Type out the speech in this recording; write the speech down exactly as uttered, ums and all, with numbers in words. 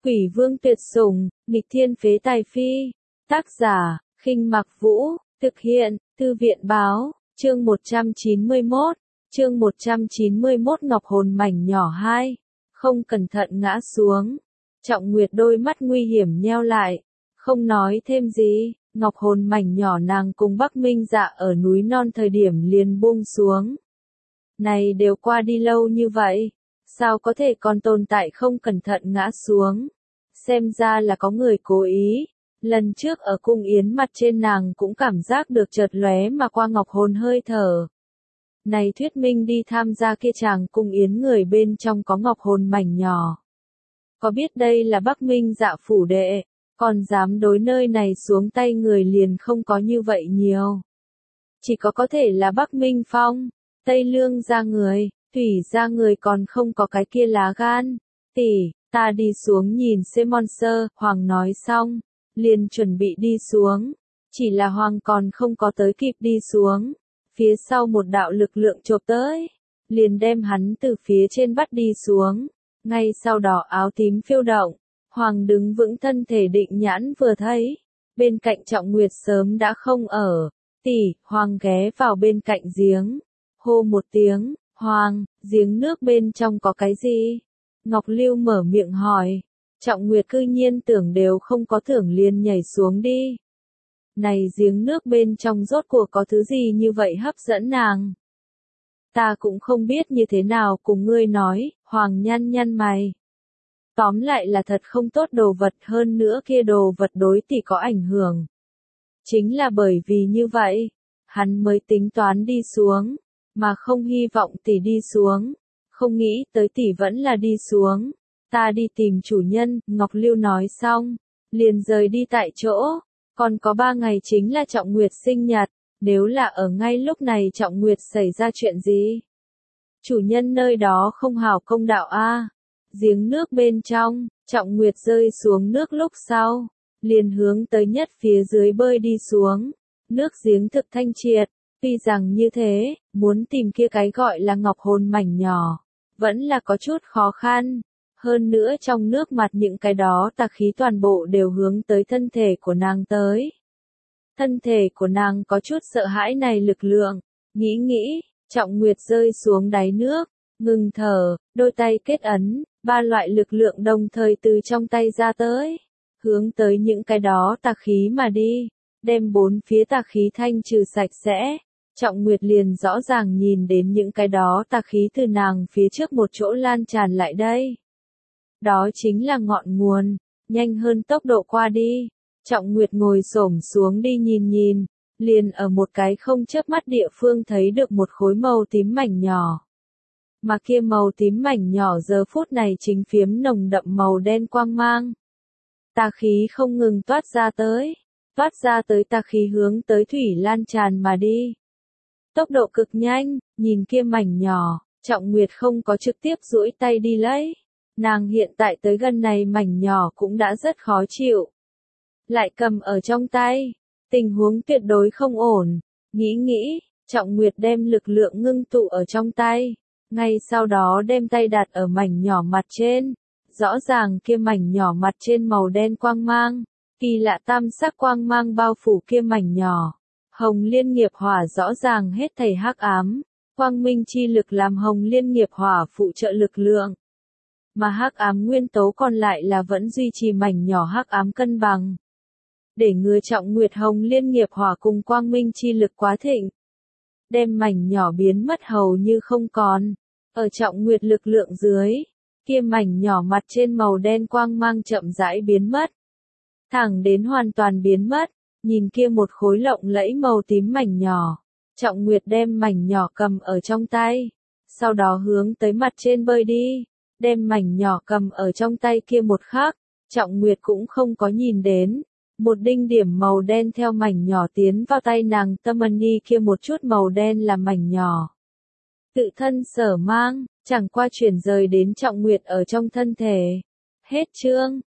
Quỷ vương tuyệt sủng, nghịch thiên phế tài phi. Tác giả, Khinh Mặc Vũ, thực hiện, Thư viện báo, chương một trăm chín mươi mốt, chương một trăm chín mươi mốt Ngọc hồn mảnh nhỏ hai, không cẩn thận ngã xuống. Trọng Nguyệt đôi mắt nguy hiểm nheo lại, không nói thêm gì, Ngọc hồn mảnh nhỏ nàng cùng Bắc Minh Dạ ở núi non thời điểm liền buông xuống. Này đều qua đi lâu như vậy, sao có thể còn tồn tại không cẩn thận ngã xuống? Xem ra là có người cố ý. Lần trước ở cung yến mặt trên nàng cũng cảm giác được chợt lóe mà qua ngọc hồn hơi thở. Này thuyết minh đi tham gia kia chàng cung yến người bên trong có ngọc hồn mảnh nhỏ. Có biết đây là Bắc Minh Dạ phủ đệ, còn dám đối nơi này xuống tay người liền không có như vậy nhiều. Chỉ có có thể là Bắc Minh Phong, Tây Lương ra người, Thủy ra người còn không có cái kia lá gan. Tỷ, ta đi xuống nhìn xem monster, Hoàng nói xong, liền chuẩn bị đi xuống. Chỉ là Hoàng còn không có tới kịp đi xuống. Phía sau một đạo lực lượng chộp tới, liền đem hắn từ phía trên bắt đi xuống. Ngay sau đó áo tím phiêu động, Hoàng đứng vững thân thể định nhãn vừa thấy. Bên cạnh Trọng Nguyệt sớm đã không ở. Tỷ, Hoàng ghé vào bên cạnh giếng. Hô một tiếng, Hoàng, giếng nước bên trong có cái gì? Ngọc Lưu mở miệng hỏi. Trọng Nguyệt cư nhiên tưởng đều không có tưởng liền nhảy xuống đi. Này giếng nước bên trong rốt cuộc có thứ gì như vậy hấp dẫn nàng? Ta cũng không biết như thế nào cùng ngươi nói, Hoàng nhăn nhăn mày. Tóm lại là thật không tốt đồ vật, hơn nữa kia đồ vật đối tỷ có ảnh hưởng. Chính là bởi vì như vậy, hắn mới tính toán đi xuống, mà không hy vọng tỷ đi xuống. Không nghĩ tới tỷ vẫn là đi xuống. Ta đi tìm chủ nhân, Ngọc Lưu nói xong, liền rời đi tại chỗ. Còn có ba ngày chính là Trọng Nguyệt sinh nhật, nếu là ở ngay lúc này Trọng Nguyệt xảy ra chuyện gì? Chủ nhân nơi đó không hảo công đạo a. Giếng nước bên trong, Trọng Nguyệt rơi xuống nước lúc sau, liền hướng tới nhất phía dưới bơi đi xuống. Nước giếng thực thanh triệt, tuy rằng như thế, muốn tìm kia cái gọi là ngọc hồn mảnh nhỏ, vẫn là có chút khó khăn. Hơn nữa trong nước mặt những cái đó tà khí toàn bộ đều hướng tới thân thể của nàng tới. Thân thể của nàng có chút sợ hãi này lực lượng, nghĩ nghĩ, Trọng Nguyệt rơi xuống đáy nước, ngừng thở, đôi tay kết ấn, ba loại lực lượng đồng thời từ trong tay ra tới, hướng tới những cái đó tà khí mà đi, đem bốn phía tà khí thanh trừ sạch sẽ. Trọng Nguyệt liền rõ ràng nhìn đến những cái đó tà khí từ nàng phía trước một chỗ lan tràn lại đây. Đó chính là ngọn nguồn, nhanh hơn tốc độ qua đi. Trọng Nguyệt ngồi xổm xuống đi nhìn nhìn, liền ở một cái không chớp mắt địa phương thấy được một khối màu tím mảnh nhỏ. Mà kia màu tím mảnh nhỏ giờ phút này chính phiếm nồng đậm màu đen quang mang. Tà khí không ngừng toát ra tới, toát ra tới tà khí hướng tới thủy lan tràn mà đi. Tốc độ cực nhanh, nhìn kia mảnh nhỏ, Trọng Nguyệt không có trực tiếp duỗi tay đi lấy. Nàng hiện tại tới gần này mảnh nhỏ cũng đã rất khó chịu. Lại cầm ở trong tay, tình huống tuyệt đối không ổn. Nghĩ nghĩ, Trọng Nguyệt đem lực lượng ngưng tụ ở trong tay. Ngay sau đó đem tay đặt ở mảnh nhỏ mặt trên. Rõ ràng kia mảnh nhỏ mặt trên màu đen quang mang. Kỳ lạ tam sắc quang mang bao phủ kia mảnh nhỏ. Hồng liên nghiệp hỏa rõ ràng hết thảy hắc ám. Quang minh chi lực làm hồng liên nghiệp hỏa phụ trợ lực lượng. Mà hắc ám nguyên tố còn lại là vẫn duy trì mảnh nhỏ hắc ám cân bằng. Để ngừa Trọng Nguyệt hồng liên nghiệp hỏa cùng quang minh chi lực quá thịnh. Đem mảnh nhỏ biến mất hầu như không còn. Ở Trọng Nguyệt lực lượng dưới, kia mảnh nhỏ mặt trên màu đen quang mang chậm rãi biến mất. Thẳng đến hoàn toàn biến mất, nhìn kia một khối lộng lẫy màu tím mảnh nhỏ. Trọng Nguyệt đem mảnh nhỏ cầm ở trong tay. Sau đó hướng tới mặt trên bơi đi. Đem mảnh nhỏ cầm ở trong tay kia một khắc, Trọng Nguyệt cũng không có nhìn đến. Một đinh điểm màu đen theo mảnh nhỏ tiến vào tay nàng tâm ni kia một chút màu đen là mảnh nhỏ. Tự thân sở mang, chẳng qua chuyển rời đến Trọng Nguyệt ở trong thân thể. Hết chương.